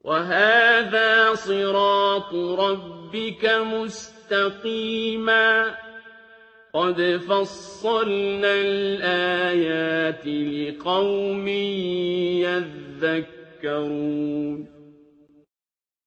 وَهَٰذَا صِرَاطُ رَبِّكَ مُسْتَقِيمًا ۗ قَدْ فَصَّلْنَا الْآيَاتِ لِقَوْمٍ يَذَّكَّرُونَ